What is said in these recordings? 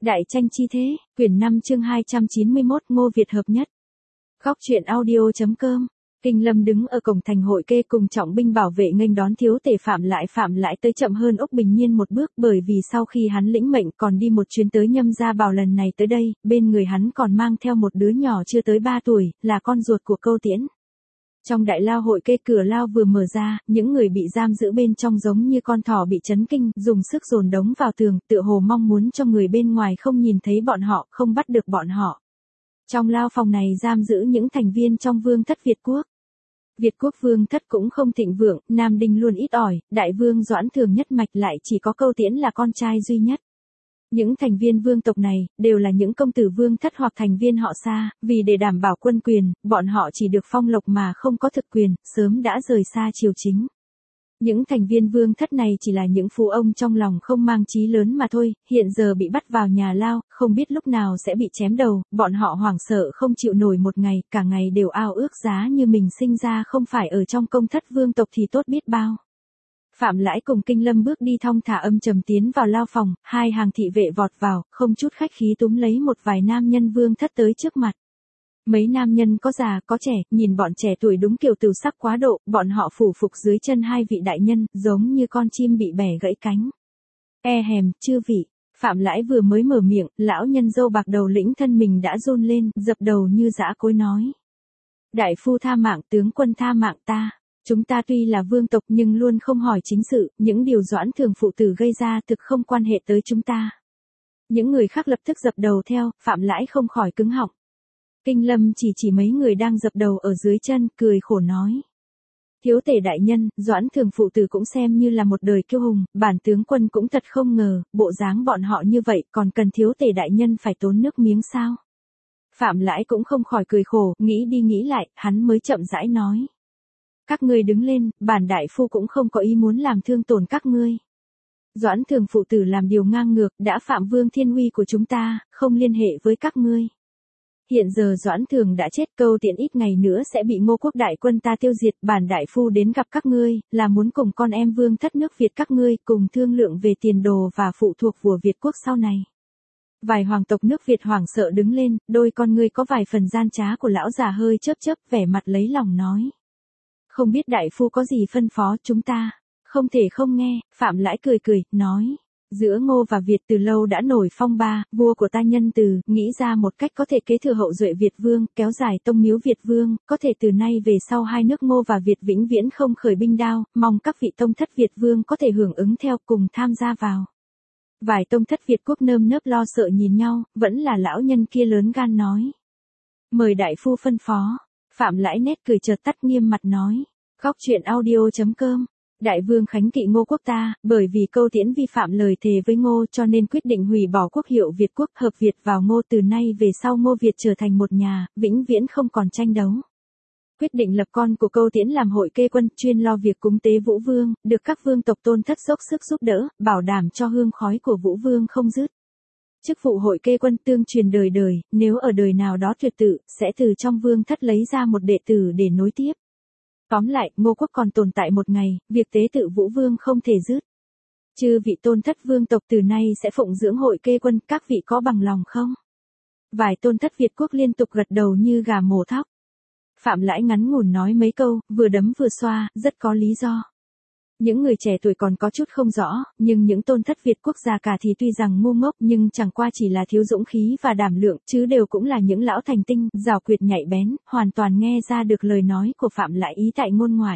Đại tranh chi thế, quyển 5 chương 291 Ngô Việt hợp nhất. Góc truyện audio.com. Kinh Lâm đứng ở cổng thành hội kê cùng trọng binh bảo vệ nghênh đón thiếu tể Phạm Lãi tới chậm hơn Úc Bình Nhiên một bước, bởi vì sau khi hắn lĩnh mệnh còn đi một chuyến tới Nhâm Gia Bảo, lần này tới đây, bên người hắn còn mang theo một đứa nhỏ chưa tới 3 tuổi, là con ruột của Câu Tiễn. Trong đại lao hội kê, cửa lao vừa mở ra, những người bị giam giữ bên trong giống như con thỏ bị chấn kinh, dùng sức dồn đống vào tường, tựa hồ mong muốn cho người bên ngoài không nhìn thấy bọn họ, không bắt được bọn họ. Trong lao phòng này giam giữ những thành viên trong vương thất Việt quốc. Việt quốc vương thất cũng không thịnh vượng, Nam Đinh luôn ít ỏi, đại vương Doãn Thường nhất mạch lại chỉ có Câu Tiễn là con trai duy nhất. Những thành viên vương tộc này, đều là những công tử vương thất hoặc thành viên họ Sa, vì để đảm bảo quân quyền, bọn họ chỉ được phong lộc mà không có thực quyền, sớm đã rời xa triều chính. Những thành viên vương thất này chỉ là những phú ông trong lòng không mang chí lớn mà thôi, hiện giờ bị bắt vào nhà lao, không biết lúc nào sẽ bị chém đầu, bọn họ hoảng sợ không chịu nổi một ngày, cả ngày đều ao ước giá như mình sinh ra không phải ở trong công thất vương tộc thì tốt biết bao. Phạm Lãi cùng Kinh Lâm bước đi thong thả âm trầm tiến vào lao phòng, hai hàng thị vệ vọt vào, không chút khách khí túm lấy một vài nam nhân vương thất tới trước mặt. Mấy nam nhân có già có trẻ, nhìn bọn trẻ tuổi đúng kiểu tửu sắc quá độ, bọn họ phủ phục dưới chân hai vị đại nhân, giống như con chim bị bẻ gãy cánh. Hèm, chư vị. Phạm Lãi vừa mới mở miệng, lão nhân râu bạc đầu lĩnh thân mình đã run lên, dập đầu như dã cối nói. Đại phu tha mạng, tướng quân tha mạng ta. Chúng ta tuy là vương tộc nhưng luôn không hỏi chính sự, những điều Doãn Thường phụ tử gây ra thực không quan hệ tới chúng ta. Những người khác lập tức dập đầu theo, Phạm Lãi không khỏi cứng họng. Kinh Lâm chỉ mấy người đang dập đầu ở dưới chân, cười khổ nói. Thiếu tể đại nhân, Doãn Thường phụ tử cũng xem như là một đời kiêu hùng, bản tướng quân cũng thật không ngờ, bộ dáng bọn họ như vậy còn cần thiếu tể đại nhân phải tốn nước miếng sao? Phạm Lãi cũng không khỏi cười khổ, nghĩ đi nghĩ lại, hắn mới chậm rãi nói. Các ngươi đứng lên, bản đại phu cũng không có ý muốn làm thương tổn các ngươi. Doãn Thường phụ tử làm điều ngang ngược, đã phạm vương thiên uy của chúng ta, không liên hệ với các ngươi. Hiện giờ Doãn Thường đã chết, Câu Tiễn ít ngày nữa sẽ bị Ngô quốc đại quân ta tiêu diệt, bản đại phu đến gặp các ngươi, là muốn cùng con em vương thất nước Việt các ngươi, cùng thương lượng về tiền đồ và phụ thuộc của Việt quốc sau này. Vài hoàng tộc nước Việt hoảng sợ đứng lên, đôi con ngươi có vài phần gian trá của lão già hơi chớp chớp, vẻ mặt lấy lòng nói. Không biết đại phu có gì phân phó chúng ta, không thể không nghe. Phạm Lãi cười, nói. Giữa Ngô và Việt từ lâu đã nổi phong ba, vua của ta nhân từ, nghĩ ra một cách có thể kế thừa hậu duệ Việt vương, kéo dài tông miếu Việt vương, có thể từ nay về sau hai nước Ngô và Việt vĩnh viễn không khởi binh đao, mong các vị tông thất Việt vương có thể hưởng ứng theo cùng tham gia vào. Vài tông thất Việt quốc nơm nớp lo sợ nhìn nhau, vẫn là lão nhân kia lớn gan nói. Mời đại phu phân phó. Phạm Lãi nét cười chợt tắt, nghiêm mặt nói. Góc truyện audio.com. Đại vương khánh kỵ Ngô quốc ta, bởi vì Câu Tiễn vi phạm lời thề với Ngô cho nên quyết định hủy bỏ quốc hiệu Việt quốc, hợp Việt vào Ngô, từ nay về sau Ngô Việt trở thành một nhà, vĩnh viễn không còn tranh đấu. Quyết định lập con của Câu Tiễn làm hội kê quân, chuyên lo việc cúng tế Vũ Vương, được các vương tộc tôn thất dốc sức giúp đỡ, bảo đảm cho hương khói của Vũ Vương không dứt. Chức vụ hội kê quân tương truyền đời đời, nếu ở đời nào đó tuyệt tự, sẽ từ trong vương thất lấy ra một đệ tử để nối tiếp. Tóm lại, Ngô quốc còn tồn tại một ngày, việc tế tự Vũ Vương không thể dứt. Chư vị tôn thất vương tộc từ nay sẽ phụng dưỡng hội kê quân, các vị có bằng lòng không? Vài tôn thất Việt quốc liên tục gật đầu như gà mổ thóc. Phạm Lãi ngắn ngủn nói mấy câu, vừa đấm vừa xoa, rất có lý do. Những người trẻ tuổi còn có chút không rõ, nhưng những tôn thất Việt quốc già cả thì tuy rằng ngu ngốc nhưng chẳng qua chỉ là thiếu dũng khí và đảm lượng, chứ đều cũng là những lão thành tinh, giảo quyệt nhạy bén, hoàn toàn nghe ra được lời nói của Phạm Lãi ý tại ngôn ngoại.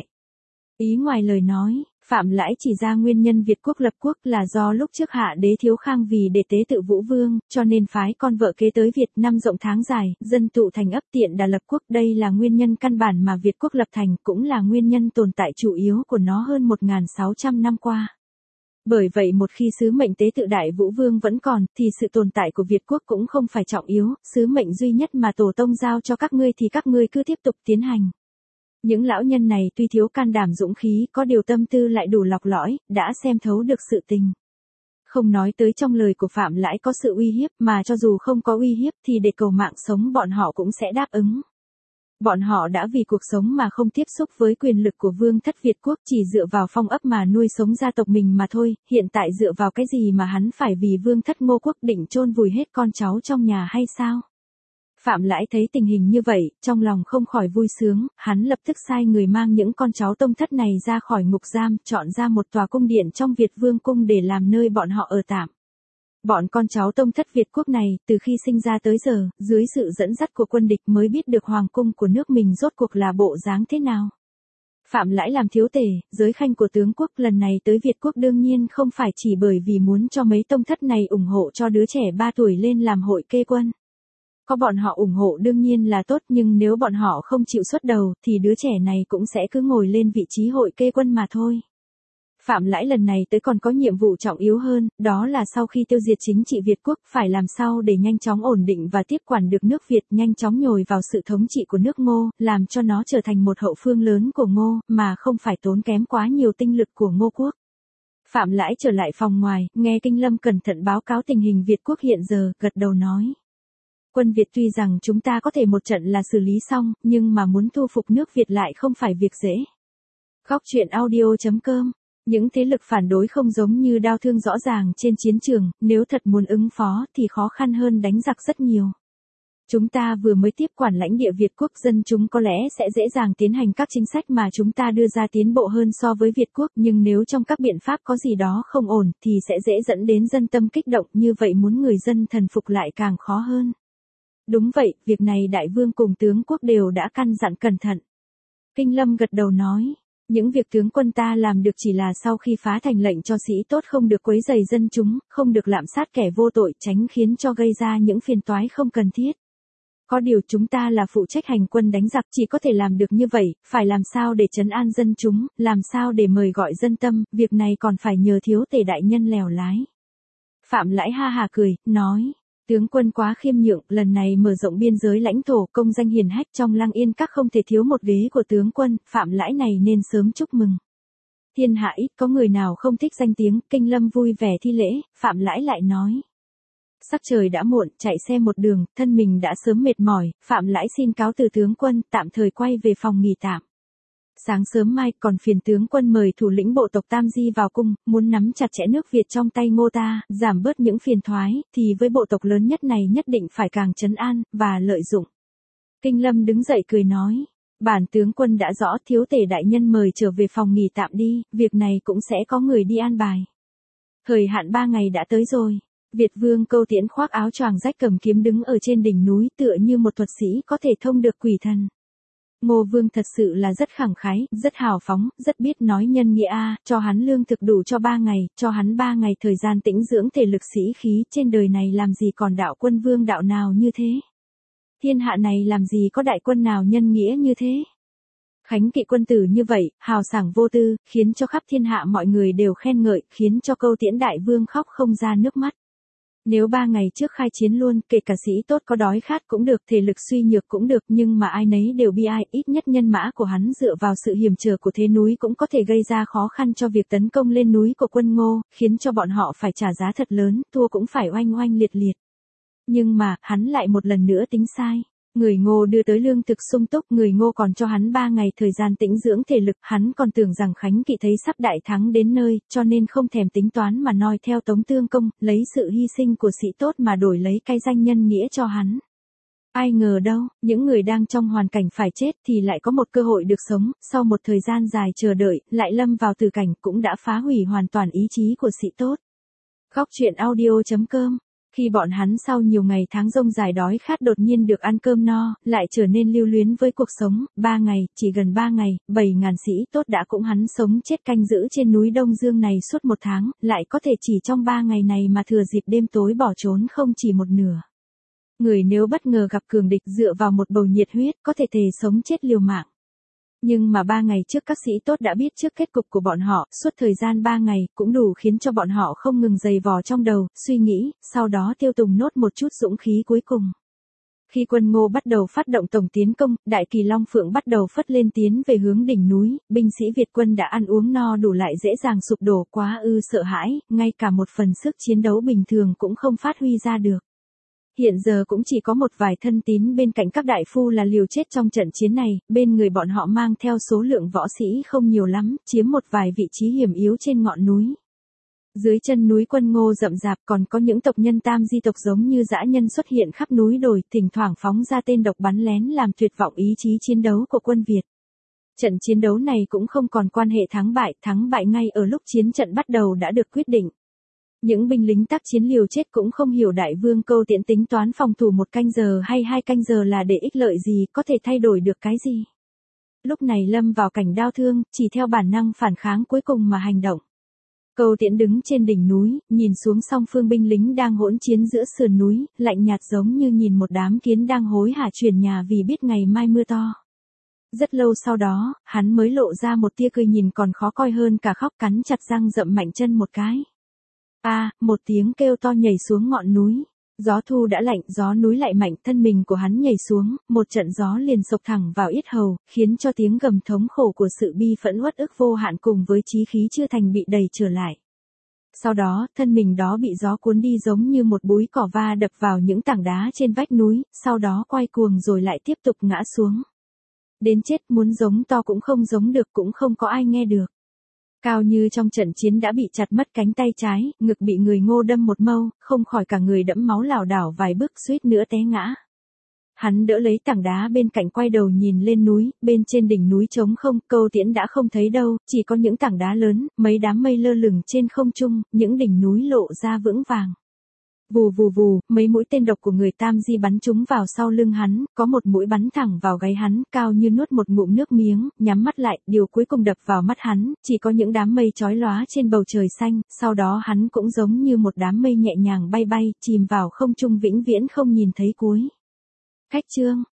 Ý ngoài lời nói, Phạm Lãi chỉ ra nguyên nhân Việt quốc lập quốc là do lúc trước hạ đế Thiếu Khang vì để tế tự Vũ Vương, cho nên phái con vợ kế tới Việt, năm rộng tháng dài, dân tụ thành ấp tiện đà lập quốc, đây là nguyên nhân căn bản mà Việt quốc lập thành, cũng là nguyên nhân tồn tại chủ yếu của nó hơn 1.600 năm qua. Bởi vậy một khi sứ mệnh tế tự Đại Vũ Vương vẫn còn, thì sự tồn tại của Việt quốc cũng không phải trọng yếu, sứ mệnh duy nhất mà tổ tông giao cho các ngươi thì các ngươi cứ tiếp tục tiến hành. Những lão nhân này tuy thiếu can đảm dũng khí, có điều tâm tư lại đủ lọc lõi, đã xem thấu được sự tình. Không nói tới trong lời của Phạm Lãi có sự uy hiếp, mà cho dù không có uy hiếp thì để cầu mạng sống bọn họ cũng sẽ đáp ứng. Bọn họ đã vì cuộc sống mà không tiếp xúc với quyền lực của vương thất Việt quốc, chỉ dựa vào phong ấp mà nuôi sống gia tộc mình mà thôi, hiện tại dựa vào cái gì mà hắn phải vì vương thất Ngô quốc định chôn vùi hết con cháu trong nhà hay sao? Phạm Lãi thấy tình hình như vậy, trong lòng không khỏi vui sướng, hắn lập tức sai người mang những con cháu tông thất này ra khỏi ngục giam, chọn ra một tòa cung điện trong Việt Vương cung để làm nơi bọn họ ở tạm. Bọn con cháu tông thất Việt quốc này, từ khi sinh ra tới giờ, dưới sự dẫn dắt của quân địch mới biết được hoàng cung của nước mình rốt cuộc là bộ dáng thế nào. Phạm Lãi làm thiếu tể, giới khanh của tướng quốc lần này tới Việt quốc đương nhiên không phải chỉ bởi vì muốn cho mấy tông thất này ủng hộ cho đứa trẻ 3 tuổi lên làm hội kê quân. Có bọn họ ủng hộ đương nhiên là tốt, nhưng nếu bọn họ không chịu xuất đầu thì đứa trẻ này cũng sẽ cứ ngồi lên vị trí hội kê quân mà thôi. Phạm Lãi lần này tới còn có nhiệm vụ trọng yếu hơn, đó là sau khi tiêu diệt chính trị Việt quốc phải làm sao để nhanh chóng ổn định và tiếp quản được nước Việt, nhanh chóng nhồi vào sự thống trị của nước Ngô, làm cho nó trở thành một hậu phương lớn của Ngô, mà không phải tốn kém quá nhiều tinh lực của Ngô quốc. Phạm Lãi trở lại phòng ngoài, nghe Kinh Lâm cẩn thận báo cáo tình hình Việt quốc hiện giờ, gật đầu nói. Quân Việt tuy rằng chúng ta có thể một trận là xử lý xong, nhưng mà muốn thu phục nước Việt lại không phải việc dễ. Góc truyện audio.com. Những thế lực phản đối không giống như đao thương rõ ràng trên chiến trường, nếu thật muốn ứng phó thì khó khăn hơn đánh giặc rất nhiều. Chúng ta vừa mới tiếp quản lãnh địa Việt quốc, dân chúng có lẽ sẽ dễ dàng tiến hành các chính sách mà chúng ta đưa ra tiến bộ hơn so với Việt quốc, nhưng nếu trong các biện pháp có gì đó không ổn thì sẽ dễ dẫn đến dân tâm kích động, như vậy muốn người dân thần phục lại càng khó hơn. Đúng vậy, việc này đại vương cùng tướng quốc đều đã căn dặn cẩn thận. Kinh Lâm gật đầu nói. Những việc tướng quân ta làm được chỉ là sau khi phá thành lệnh cho sĩ tốt không được quấy rầy dân chúng, không được lạm sát kẻ vô tội, tránh khiến cho gây ra những phiền toái không cần thiết. Có điều chúng ta là phụ trách hành quân đánh giặc, chỉ có thể làm được như vậy, phải làm sao để trấn an dân chúng, làm sao để mời gọi dân tâm, việc này còn phải nhờ thiếu tể đại nhân lèo lái. Phạm Lãi ha hà cười, nói. Tướng quân quá khiêm nhượng, lần này mở rộng biên giới lãnh thổ, công danh hiển hách trong Lăng Yên các không thể thiếu một ghế của tướng quân, Phạm Lãi này nên sớm chúc mừng. Thiên hạ ít có người nào không thích danh tiếng, Kinh Lâm vui vẻ thi lễ, Phạm Lãi lại nói. Sắc trời đã muộn, chạy xe một đường, thân mình đã sớm mệt mỏi, Phạm Lãi xin cáo từ tướng quân, tạm thời quay về phòng nghỉ tạm. Sáng sớm mai còn phiền tướng quân mời thủ lĩnh bộ tộc Tam Di vào cung, muốn nắm chặt chẽ nước Việt trong tay Ngô ta, giảm bớt những phiền toái, thì với bộ tộc lớn nhất này nhất định phải càng trấn an, và lợi dụng. Kinh Lâm đứng dậy cười nói, bản tướng quân đã rõ, thiếu tể đại nhân mời trở về phòng nghỉ tạm đi, việc này cũng sẽ có người đi an bài. Thời hạn 3 ngày đã tới rồi. Việt Vương Câu Tiễn khoác áo choàng rách cầm kiếm đứng ở trên đỉnh núi tựa như một thuật sĩ có thể thông được quỷ thần. Ngô Vương thật sự là rất khẳng khái, rất hào phóng, rất biết nói nhân nghĩa cho hắn lương thực đủ cho 3 ngày, cho hắn 3 ngày thời gian tĩnh dưỡng thể lực sĩ khí, trên đời này làm gì còn đạo quân vương đạo nào như thế. Thiên hạ này làm gì có đại quân nào nhân nghĩa như thế. Khánh kỵ quân tử như vậy, hào sảng vô tư, khiến cho khắp thiên hạ mọi người đều khen ngợi, khiến cho Câu Tiễn đại vương khóc không ra nước mắt. Nếu 3 ngày trước khai chiến luôn, kể cả sĩ tốt có đói khát cũng được, thể lực suy nhược cũng được, nhưng mà ai nấy đều bi ai, ít nhất nhân mã của hắn dựa vào sự hiểm trở của thế núi cũng có thể gây ra khó khăn cho việc tấn công lên núi của quân Ngô, khiến cho bọn họ phải trả giá thật lớn, thua cũng phải oanh oanh liệt liệt. Nhưng mà, hắn lại một lần nữa tính sai. Người Ngô đưa tới lương thực sung túc, người Ngô còn cho hắn 3 ngày thời gian tĩnh dưỡng thể lực, hắn còn tưởng rằng Khánh kỵ thấy sắp đại thắng đến nơi, cho nên không thèm tính toán mà noi theo Tống Tương Công, lấy sự hy sinh của sĩ tốt mà đổi lấy cái danh nhân nghĩa cho hắn. Ai ngờ đâu, những người đang trong hoàn cảnh phải chết thì lại có một cơ hội được sống, sau một thời gian dài chờ đợi, lại lâm vào tử cảnh cũng đã phá hủy hoàn toàn ý chí của sĩ tốt. Góc truyện audio.com. Khi bọn hắn sau nhiều ngày tháng rông dài đói khát đột nhiên được ăn cơm no, lại trở nên lưu luyến với cuộc sống, 3 ngày, chỉ gần 3 ngày, 7.000 sĩ tốt đã cũng hắn sống chết canh giữ trên núi Đông Dương này suốt 1 tháng, lại có thể chỉ trong 3 ngày này mà thừa dịp đêm tối bỏ trốn không chỉ một nửa. Người nếu bất ngờ gặp cường địch dựa vào một bầu nhiệt huyết có thể thề sống chết liều mạng. Nhưng mà 3 ngày trước các sĩ tốt đã biết trước kết cục của bọn họ, suốt thời gian 3 ngày, cũng đủ khiến cho bọn họ không ngừng giày vò trong đầu, suy nghĩ, sau đó tiêu tùng nốt một chút dũng khí cuối cùng. Khi quân Ngô bắt đầu phát động tổng tiến công, đại kỳ Long Phượng bắt đầu phất lên tiến về hướng đỉnh núi, binh sĩ Việt quân đã ăn uống no đủ lại dễ dàng sụp đổ, quá ư sợ hãi, ngay cả một phần sức chiến đấu bình thường cũng không phát huy ra được. Hiện giờ cũng chỉ có một vài thân tín bên cạnh các đại phu là liều chết trong trận chiến này, bên người bọn họ mang theo số lượng võ sĩ không nhiều lắm, chiếm một vài vị trí hiểm yếu trên ngọn núi. Dưới chân núi Quân Ngô rậm rạp còn có những tộc nhân tam di tộc giống như dã nhân xuất hiện khắp núi đồi, thỉnh thoảng phóng ra tên độc bắn lén làm tuyệt vọng ý chí chiến đấu của quân Việt. Trận chiến đấu này cũng không còn quan hệ thắng bại ngay ở lúc chiến trận bắt đầu đã được quyết định. Những binh lính tác chiến liều chết cũng không hiểu đại vương Câu Tiễn tính toán phòng thủ 1 canh giờ hay 2 canh giờ là để ích lợi gì, có thể thay đổi được cái gì. Lúc này lâm vào cảnh đau thương, chỉ theo bản năng phản kháng cuối cùng mà hành động. Câu Tiễn đứng trên đỉnh núi, nhìn xuống song phương binh lính đang hỗn chiến giữa sườn núi, lạnh nhạt giống như nhìn một đám kiến đang hối hả chuyển nhà vì biết ngày mai mưa to. Rất lâu sau đó, hắn mới lộ ra một tia cười nhìn còn khó coi hơn cả khóc, cắn chặt răng dậm mạnh chân một cái. Một tiếng kêu to nhảy xuống ngọn núi. Gió thu đã lạnh, gió núi lại mạnh, thân mình của hắn nhảy xuống, một trận gió liền sộc thẳng vào yết hầu, khiến cho tiếng gầm thống khổ của sự bi phẫn uất ức vô hạn cùng với chí khí chưa thành bị đẩy trở lại. Sau đó, thân mình đó bị gió cuốn đi giống như một búi cỏ va đập vào những tảng đá trên vách núi, sau đó quay cuồng rồi lại tiếp tục ngã xuống. Đến chết muốn giống to cũng không giống được, cũng không có ai nghe được. Cao Như trong trận chiến đã bị chặt mất cánh tay trái, ngực bị người Ngô đâm một mâu, không khỏi cả người đẫm máu lảo đảo vài bước suýt nữa té ngã. Hắn đỡ lấy tảng đá bên cạnh quay đầu nhìn lên núi, bên trên đỉnh núi trống không, Câu Tiễn đã không thấy đâu, chỉ có những tảng đá lớn, mấy đám mây lơ lửng trên không trung, những đỉnh núi lộ ra vững vàng. Vù vù vù, mấy mũi tên độc của người Tam Di bắn trúng vào sau lưng hắn, có một mũi bắn thẳng vào gáy hắn, Cao Như nuốt một ngụm nước miếng, nhắm mắt lại, điều cuối cùng đập vào mắt hắn, chỉ có những đám mây chói lóa trên bầu trời xanh, sau đó hắn cũng giống như một đám mây nhẹ nhàng bay bay, chìm vào không trung vĩnh viễn không nhìn thấy cuối. Khách trương,